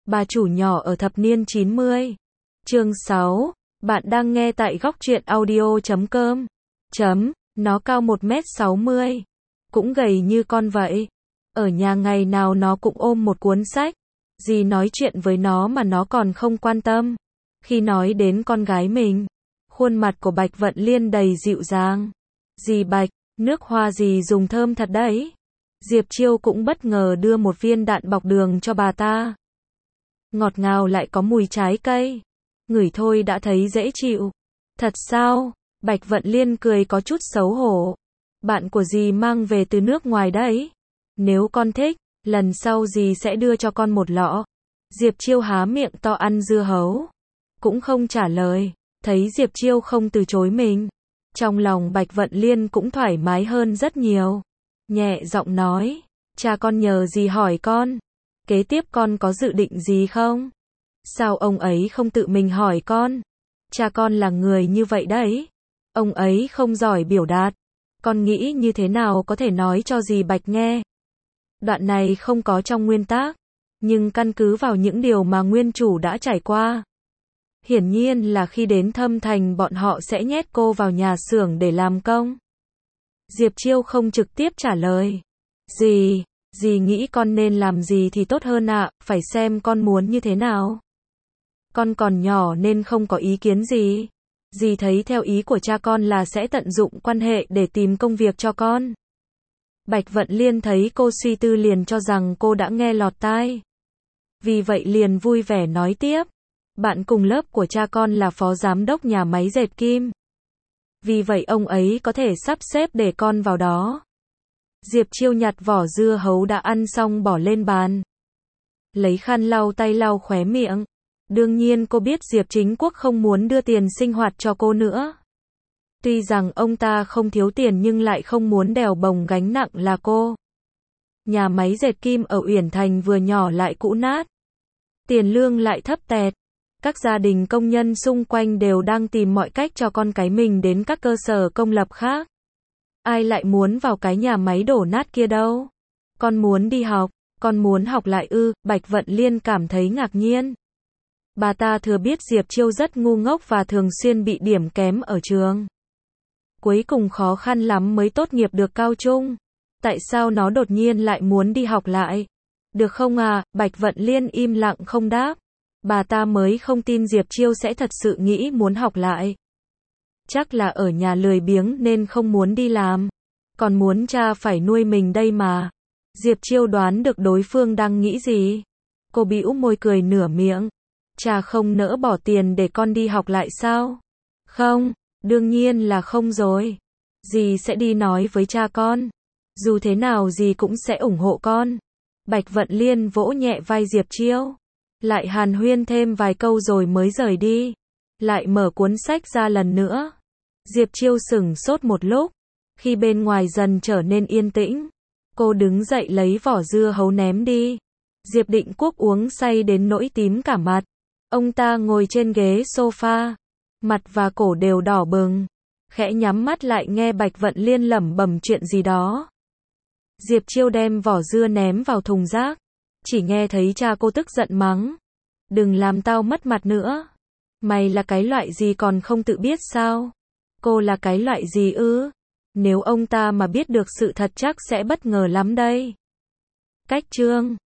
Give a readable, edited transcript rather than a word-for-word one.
Bà chủ nhỏ ở thập niên 90. Chương 6. Bạn đang nghe tại góc truyện audio.com. Nó cao 1m60. Cũng gầy như con vậy. Ở nhà ngày nào nó cũng ôm một cuốn sách. Dì nói chuyện với nó mà nó còn không quan tâm. Khi nói đến con gái mình, khuôn mặt của Bạch Vận Liên đầy dịu dàng. Dì Bạch, nước hoa dì dùng thơm thật đấy. Diệp Chiêu cũng bất ngờ đưa một viên đạn bọc đường cho bà ta. Ngọt ngào lại có mùi trái cây. Ngửi thôi đã thấy dễ chịu. Thật sao? Bạch Vận Liên cười có chút xấu hổ. Bạn của dì mang về từ nước ngoài đấy. Nếu con thích, lần sau dì sẽ đưa cho con một lọ. Diệp Chiêu há miệng to ăn dưa hấu. Cũng không trả lời. Thấy Diệp Chiêu không từ chối mình. Trong lòng Bạch Vận Liên cũng thoải mái hơn rất nhiều. Nhẹ giọng nói. Cha con nhờ dì hỏi con. Kế tiếp con có dự định gì không? Sao ông ấy không tự mình hỏi con? Cha con là người như vậy đấy. Ông ấy không giỏi biểu đạt. Con nghĩ như thế nào có thể nói cho dì Bạch nghe? Đoạn này không có trong nguyên tác, nhưng căn cứ vào những điều mà nguyên chủ đã trải qua. Hiển nhiên là khi đến Thâm Thành bọn họ sẽ nhét cô vào nhà xưởng để làm công. Diệp Chiêu không trực tiếp trả lời. Dì nghĩ con nên làm gì thì tốt hơn ạ, phải xem con muốn như thế nào. Con còn nhỏ nên không có ý kiến gì. Dì thấy theo ý của cha con là sẽ tận dụng quan hệ để tìm công việc cho con. Bạch Vận Liên thấy cô suy tư liền cho rằng cô đã nghe lọt tai. Vì vậy liền vui vẻ nói tiếp. Bạn cùng lớp của cha con là phó giám đốc nhà máy dệt kim. Vì vậy ông ấy có thể sắp xếp để con vào đó. Diệp Chiêu nhặt vỏ dưa hấu đã ăn xong bỏ lên bàn. Lấy khăn lau tay lau khóe miệng. Đương nhiên cô biết Diệp Chính Quốc không muốn đưa tiền sinh hoạt cho cô nữa. Tuy rằng ông ta không thiếu tiền nhưng lại không muốn đèo bồng gánh nặng là cô. Nhà máy dệt kim ở Uyển Thành vừa nhỏ lại cũ nát. Tiền lương lại thấp tẹt. Các gia đình công nhân xung quanh đều đang tìm mọi cách cho con cái mình đến các cơ sở công lập khác. Ai lại muốn vào cái nhà máy đổ nát kia đâu? Con muốn đi học, con muốn học lại ư? Bạch Vận Liên cảm thấy ngạc nhiên. Bà ta thừa biết Diệp Chiêu rất ngu ngốc và thường xuyên bị điểm kém ở trường. Cuối cùng khó khăn lắm mới tốt nghiệp được cao trung. Tại sao nó đột nhiên lại muốn đi học lại? Được không à? Bạch Vận Liên im lặng không đáp. Bà ta mới không tin Diệp Chiêu sẽ thật sự nghĩ muốn học lại. Chắc là ở nhà lười biếng nên không muốn đi làm. Còn muốn cha phải nuôi mình đây mà. Diệp Chiêu đoán được đối phương đang nghĩ gì. Cô bĩu môi cười nửa miệng. Cha không nỡ bỏ tiền để con đi học lại sao? Không, đương nhiên là không rồi. Dì sẽ đi nói với cha con. Dù thế nào dì cũng sẽ ủng hộ con. Bạch Vận Liên vỗ nhẹ vai Diệp Chiêu. Lại hàn huyên thêm vài câu rồi mới rời đi. Lại mở cuốn sách ra lần nữa. Diệp Chiêu sửng sốt một lúc. Khi bên ngoài dần trở nên yên tĩnh, cô đứng dậy lấy vỏ dưa hấu ném đi. Diệp Định Quốc uống say đến nỗi tím cả mặt. Ông ta ngồi trên ghế sofa, mặt và cổ đều đỏ bừng, khẽ nhắm mắt lại nghe Bạch Vận Liên lẩm bẩm chuyện gì đó. Diệp Chiêu đem vỏ dưa ném vào thùng rác, chỉ nghe thấy cha cô tức giận mắng. Đừng làm tao mất mặt nữa. Mày là cái loại gì còn không tự biết sao? Cô là cái loại gì ư? Nếu ông ta mà biết được sự thật chắc sẽ bất ngờ lắm đây. Cách chương